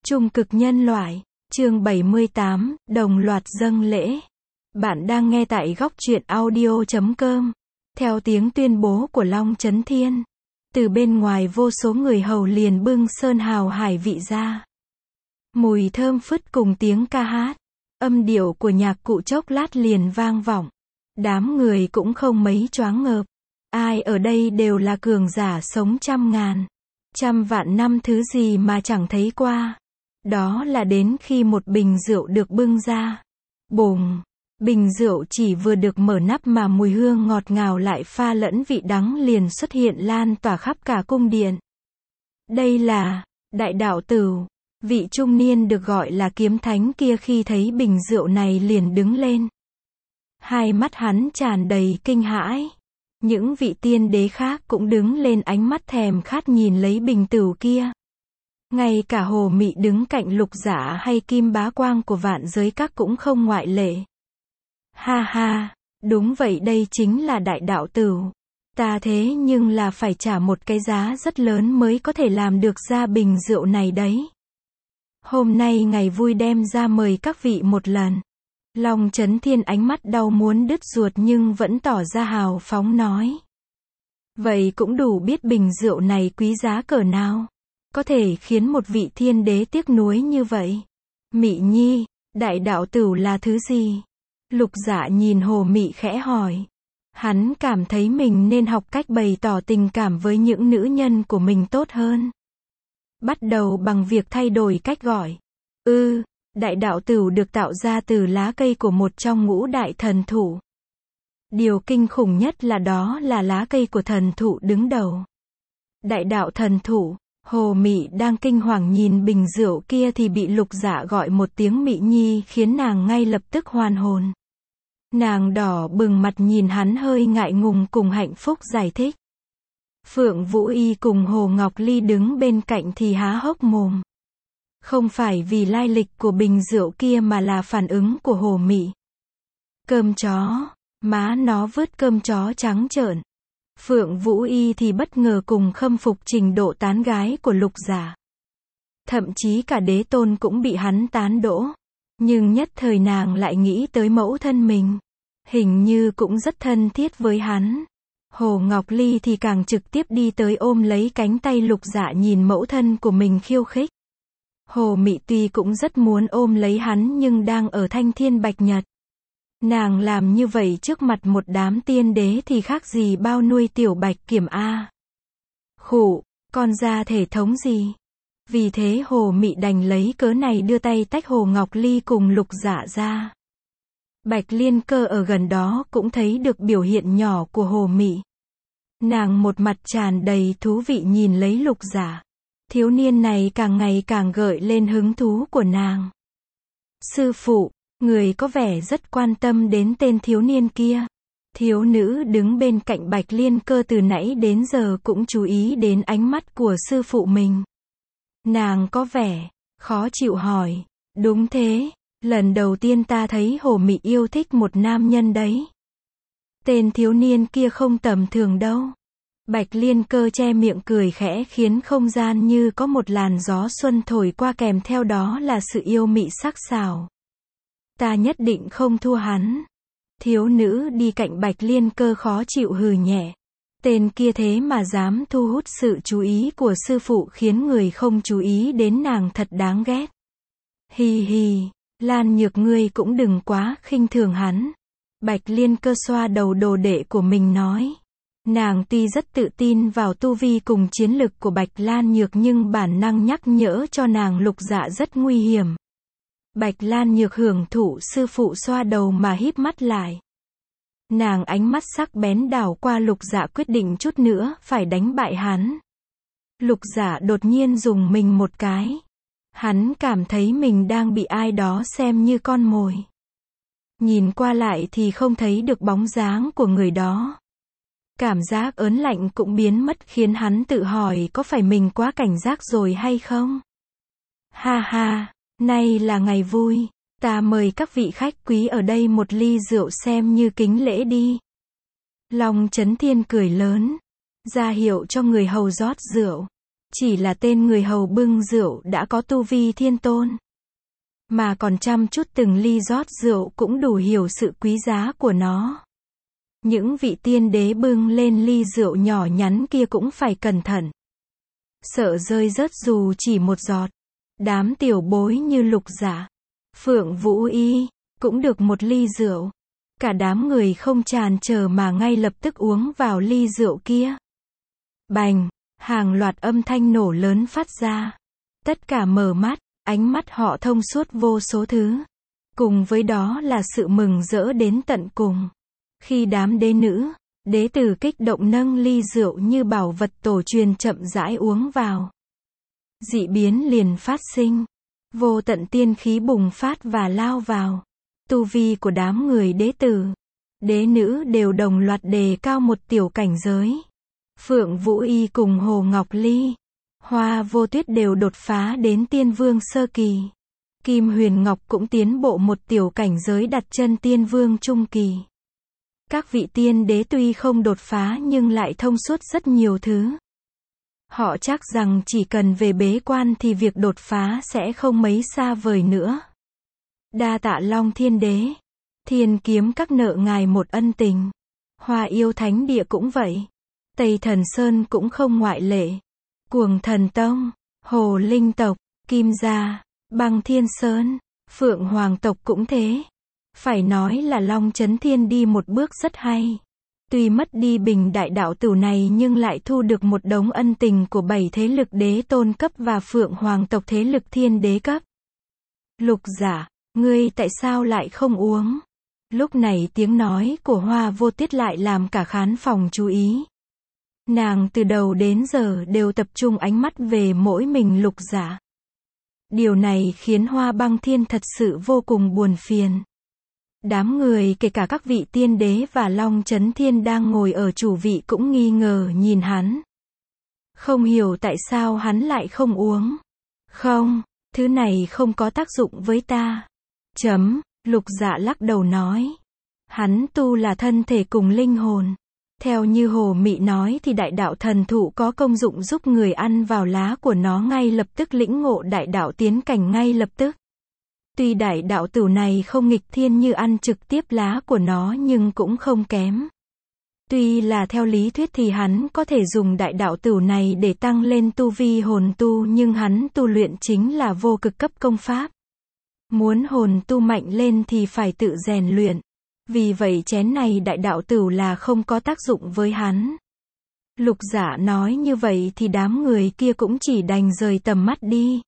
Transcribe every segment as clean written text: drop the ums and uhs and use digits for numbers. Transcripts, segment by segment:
Trung cực nhân loại, chương 78, đồng loạt dâng lễ. Bạn đang nghe tại góc truyện audio.com. Theo tiếng tuyên bố của Long Chấn Thiên, từ bên ngoài vô số người hầu liền bưng sơn hào hải vị ra. Mùi thơm phứt cùng tiếng ca hát, âm điệu của nhạc cụ chốc lát liền vang vọng. Đám người cũng không mấy choáng ngợp. Ai ở đây đều là cường giả sống trăm ngàn, trăm vạn năm thứ gì mà chẳng thấy qua. Đó là đến khi một bình rượu được bưng ra. Bùng! Bình rượu chỉ vừa được mở nắp mà mùi hương ngọt ngào lại pha lẫn vị đắng liền xuất hiện lan tỏa khắp cả cung điện. Đây là Đại Đạo Tửu. Vị trung niên được gọi là Kiếm Thánh kia khi thấy bình rượu này liền đứng lên. Hai mắt hắn tràn đầy kinh hãi. Những vị tiên đế khác cũng đứng lên, ánh mắt thèm khát nhìn lấy bình tửu kia. Ngay cả Hồ Mị đứng cạnh Lục Giả hay Kim Bá Quang của Vạn Giới Các cũng không ngoại lệ. Ha ha, đúng vậy, đây chính là Đại Đạo Tửu. Ta thế nhưng là phải trả một cái giá rất lớn mới có thể làm được ra bình rượu này đấy. Hôm nay ngày vui đem ra mời các vị một lần. Long Chấn Thiên ánh mắt đau muốn đứt ruột nhưng vẫn tỏ ra hào phóng nói. Vậy cũng đủ biết bình rượu này quý giá cỡ nào. Có thể khiến một vị thiên đế tiếc nuối như vậy. Mị Nhi, Đại Đạo Tửu là thứ gì? Lục Dạ nhìn Hồ Mị khẽ hỏi. Hắn cảm thấy mình nên học cách bày tỏ tình cảm với những nữ nhân của mình tốt hơn. Bắt đầu bằng việc thay đổi cách gọi. Đại Đạo Tửu được tạo ra từ lá cây của một trong ngũ đại thần thụ. Điều kinh khủng nhất là đó là lá cây của thần thụ đứng đầu. Đại đạo thần thụ. Hồ Mị đang kinh hoàng nhìn bình rượu kia thì bị Lục Dạ gọi một tiếng Mị Nhi khiến nàng ngay lập tức hoàn hồn. Nàng đỏ bừng mặt nhìn hắn hơi ngại ngùng cùng hạnh phúc giải thích. Phượng Vũ Y cùng Hồ Ngọc Ly đứng bên cạnh thì há hốc mồm. Không phải vì lai lịch của bình rượu kia mà là phản ứng của Hồ Mị. Cơm chó, má nó vứt cơm chó trắng trợn. Phượng Vũ Y thì bất ngờ cùng khâm phục trình độ tán gái của Lục Giả. Thậm chí cả đế tôn cũng bị hắn tán đỗ. Nhưng nhất thời nàng lại nghĩ tới mẫu thân mình. Hình như cũng rất thân thiết với hắn. Hồ Ngọc Ly thì càng trực tiếp đi tới ôm lấy cánh tay Lục Giả nhìn mẫu thân của mình khiêu khích. Hồ Mị tuy cũng rất muốn ôm lấy hắn nhưng đang ở Thanh Thiên Bạch Nhật. Nàng làm như vậy trước mặt một đám tiên đế thì khác gì bao nuôi tiểu bạch kiểm a. Khụ, con ra thể thống gì? Vì thế Hồ Mị đành lấy cớ này đưa tay tách Hồ Ngọc Ly cùng Lục Dạ ra. Bạch Liên Cơ ở gần đó cũng thấy được biểu hiện nhỏ của Hồ Mị. Nàng một mặt tràn đầy thú vị nhìn lấy Lục Dạ. Thiếu niên này càng ngày càng gợi lên hứng thú của nàng. Sư phụ, người có vẻ rất quan tâm đến tên thiếu niên kia. Thiếu nữ đứng bên cạnh Bạch Liên Cơ từ nãy đến giờ cũng chú ý đến ánh mắt của sư phụ mình. Nàng có vẻ khó chịu hỏi. Đúng thế, lần đầu tiên ta thấy Hồ Mị yêu thích một nam nhân đấy. Tên thiếu niên kia không tầm thường đâu. Bạch Liên Cơ che miệng cười khẽ khiến không gian như có một làn gió xuân thổi qua, kèm theo đó là sự yêu mị sắc sảo. Ta nhất định không thua hắn. Thiếu nữ đi cạnh Bạch Liên Cơ khó chịu hừ nhẹ. Tên kia thế mà dám thu hút sự chú ý của sư phụ khiến người không chú ý đến nàng thật đáng ghét. Hi hi, Lan Nhược ngươi cũng đừng quá khinh thường hắn. Bạch Liên Cơ xoa đầu đồ đệ của mình nói. Nàng tuy rất tự tin vào tu vi cùng chiến lực của Bạch Lan Nhược nhưng bản năng nhắc nhở cho nàng Lục Dạ rất nguy hiểm. Bạch Lan Nhược hưởng thụ sư phụ xoa đầu mà híp mắt lại. Nàng ánh mắt sắc bén đảo qua Lục Dạ, quyết định chút nữa phải đánh bại hắn. Lục Dạ đột nhiên dùng mình một cái. Hắn cảm thấy mình đang bị ai đó xem như con mồi. Nhìn qua lại thì không thấy được bóng dáng của người đó. Cảm giác ớn lạnh cũng biến mất khiến hắn tự hỏi có phải mình quá cảnh giác rồi hay không? Ha ha, nay là ngày vui. Ta mời các vị khách quý ở đây một ly rượu xem như kính lễ đi. Long Chấn Thiên cười lớn. Ra hiệu cho người hầu rót rượu. Chỉ là tên người hầu bưng rượu đã có tu vi thiên tôn. Mà còn chăm chút từng ly rót rượu cũng đủ hiểu sự quý giá của nó. Những vị tiên đế bưng lên ly rượu nhỏ nhắn kia cũng phải cẩn thận. Sợ rơi rớt dù chỉ một giọt. Đám tiểu bối như Lục Giả, Phượng Vũ Y, cũng được một ly rượu. Cả đám người không tràn chờ mà ngay lập tức uống vào ly rượu kia. Bành, hàng loạt âm thanh nổ lớn phát ra. Tất cả mở mắt, ánh mắt họ thông suốt vô số thứ. Cùng với đó là sự mừng rỡ đến tận cùng. Khi đám đế nữ, đế tử kích động nâng ly rượu như bảo vật tổ truyền chậm rãi uống vào. Dị biến liền phát sinh. Vô tận tiên khí bùng phát và lao vào. Tu vi của đám người đế tử, đế nữ đều đồng loạt đề cao một tiểu cảnh giới. Phượng Vũ Y cùng Hồ Ngọc Ly, Hoa Vô Tuyết đều đột phá đến tiên vương sơ kỳ. Kim Huyền Ngọc cũng tiến bộ một tiểu cảnh giới đặt chân tiên vương trung kỳ. Các vị tiên đế tuy không đột phá nhưng lại thông suốt rất nhiều thứ. Họ chắc rằng chỉ cần về bế quan thì việc đột phá sẽ không mấy xa vời nữa. Đa tạ Long Thiên Đế, Thiên Kiếm Các nợ ngài một ân tình. Hoa Yêu Thánh Địa cũng vậy. Tây Thần Sơn cũng không ngoại lệ. Cuồng Thần Tông, Hồ Linh Tộc, Kim Gia, Băng Thiên Sơn, Phượng Hoàng Tộc cũng thế. Phải nói là Long Chấn Thiên đi một bước rất hay. Tuy mất đi bình đại đạo tử này nhưng lại thu được một đống ân tình của 7 thế lực đế tôn cấp và Phượng Hoàng tộc thế lực thiên đế cấp. Lục Giả, ngươi tại sao lại không uống? Lúc này tiếng nói của Hoa Vô Tuyết lại làm cả khán phòng chú ý. Nàng từ đầu đến giờ đều tập trung ánh mắt về mỗi mình Lục Giả. Điều này khiến Hoa Băng Thiên thật sự vô cùng buồn phiền. Đám người kể cả các vị tiên đế và Long Chấn Thiên đang ngồi ở chủ vị cũng nghi ngờ nhìn hắn. Không hiểu tại sao hắn lại không uống. Không, thứ này không có tác dụng với ta. Lục Dạ lắc đầu nói. Hắn tu là thân thể cùng linh hồn. Theo như Hồ Mị nói thì đại đạo thần thụ có công dụng giúp người ăn vào lá của nó ngay lập tức lĩnh ngộ đại đạo tiến cảnh ngay lập tức. Tuy đại đạo tử này không nghịch thiên như ăn trực tiếp lá của nó nhưng cũng không kém. Tuy là theo lý thuyết thì hắn có thể dùng đại đạo tử này để tăng lên tu vi hồn tu nhưng hắn tu luyện chính là vô cực cấp công pháp. Muốn hồn tu mạnh lên thì phải tự rèn luyện. Vì vậy chén này đại đạo tử là không có tác dụng với hắn. Lục Giả nói như vậy thì đám người kia cũng chỉ đành rời tầm mắt đi.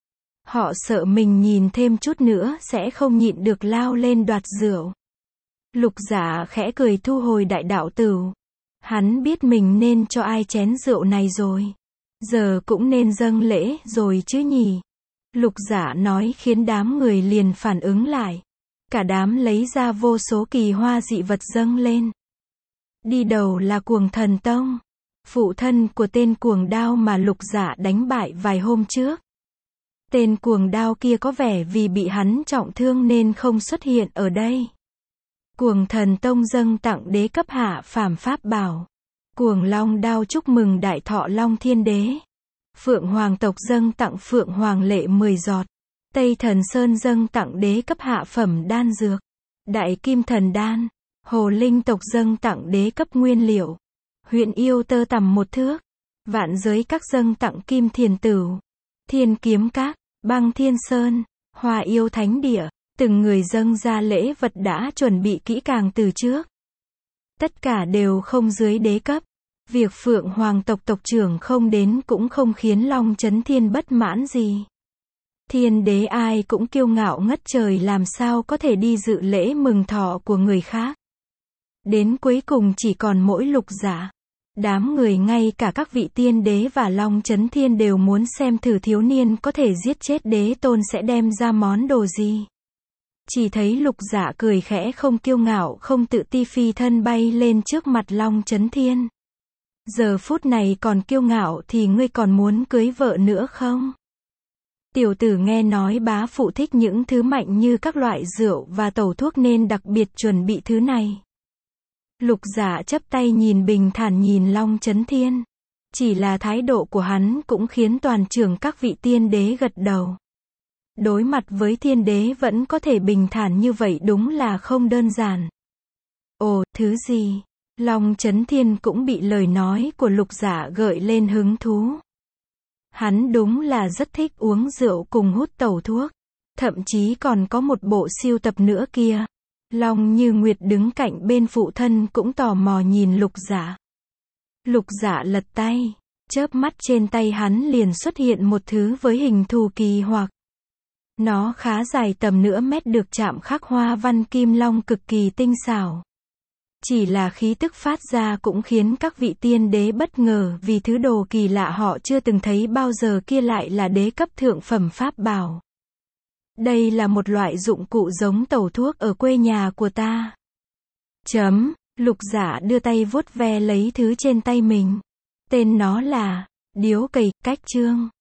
Họ sợ mình nhìn thêm chút nữa sẽ không nhịn được lao lên đoạt rượu. Lục Giả khẽ cười thu hồi đại đạo tử. Hắn biết mình nên cho ai chén rượu này rồi. Giờ cũng nên dâng lễ rồi chứ nhỉ. Lục Giả nói khiến đám người liền phản ứng lại. Cả đám lấy ra vô số kỳ hoa dị vật dâng lên. Đi đầu là Cuồng Thần Tông, phụ thân của tên Cuồng Đao mà Lục Giả đánh bại vài hôm trước. Tên Cuồng Đao kia có vẻ vì bị hắn trọng thương nên không xuất hiện ở đây. Cuồng Thần Tông dâng tặng đế cấp hạ phàm pháp bảo. Cuồng Long Đao chúc mừng đại thọ Long Thiên Đế. Phượng Hoàng tộc dâng tặng Phượng Hoàng lệ 10 giọt. Tây Thần Sơn dâng tặng đế cấp hạ phẩm đan dược. Đại Kim Thần Đan. Hồ Linh tộc dâng tặng đế cấp nguyên liệu. Huyện Yêu Tơ tằm 1 thước. Vạn Giới Các dâng tặng Kim Thiền Tửu. Thiên Kiếm Các, Băng Thiên Sơn, Hoa Yêu Thánh Địa, từng người dâng ra lễ vật đã chuẩn bị kỹ càng từ trước. Tất cả đều không dưới đế cấp. Việc Phượng Hoàng tộc tộc trưởng không đến cũng không khiến Long Chấn Thiên bất mãn gì. Thiên đế ai cũng kiêu ngạo ngất trời làm sao có thể đi dự lễ mừng thọ của người khác. Đến cuối cùng chỉ còn mỗi Lục Giả. Đám người ngay cả các vị tiên đế và Long Chấn Thiên đều muốn xem thử thiếu niên có thể giết chết đế tôn sẽ đem ra món đồ gì. Chỉ thấy Lục Giả cười khẽ không kiêu ngạo không tự ti phi thân bay lên trước mặt Long Chấn Thiên. Giờ phút này còn kiêu ngạo thì ngươi còn muốn cưới vợ nữa không? Tiểu tử nghe nói bá phụ thích những thứ mạnh như các loại rượu và tẩu thuốc nên đặc biệt chuẩn bị thứ này. Lục Giả chắp tay nhìn bình thản nhìn Long Chấn Thiên. Chỉ là thái độ của hắn cũng khiến toàn trường các vị tiên đế gật đầu. Đối mặt với thiên đế vẫn có thể bình thản như vậy đúng là không đơn giản. Ồ, thứ gì? Long Chấn Thiên cũng bị lời nói của Lục Giả gợi lên hứng thú. Hắn đúng là rất thích uống rượu cùng hút tẩu thuốc. Thậm chí còn có một bộ sưu tập nữa kia. Long Như Nguyệt đứng cạnh bên phụ thân cũng tò mò nhìn Lục Giả. Lục Giả lật tay. Chớp mắt trên tay hắn liền xuất hiện một thứ với hình thù kỳ hoặc. Nó khá dài tầm nửa mét được chạm khắc hoa văn kim long cực kỳ tinh xảo. Chỉ là khí tức phát ra cũng khiến các vị tiên đế bất ngờ vì thứ đồ kỳ lạ họ chưa từng thấy bao giờ kia lại là đế cấp thượng phẩm pháp bảo. Đây là một loại dụng cụ giống tẩu thuốc ở quê nhà của ta. Lục Giả đưa tay vuốt ve lấy thứ trên tay mình. Tên nó là điếu cày cách chương.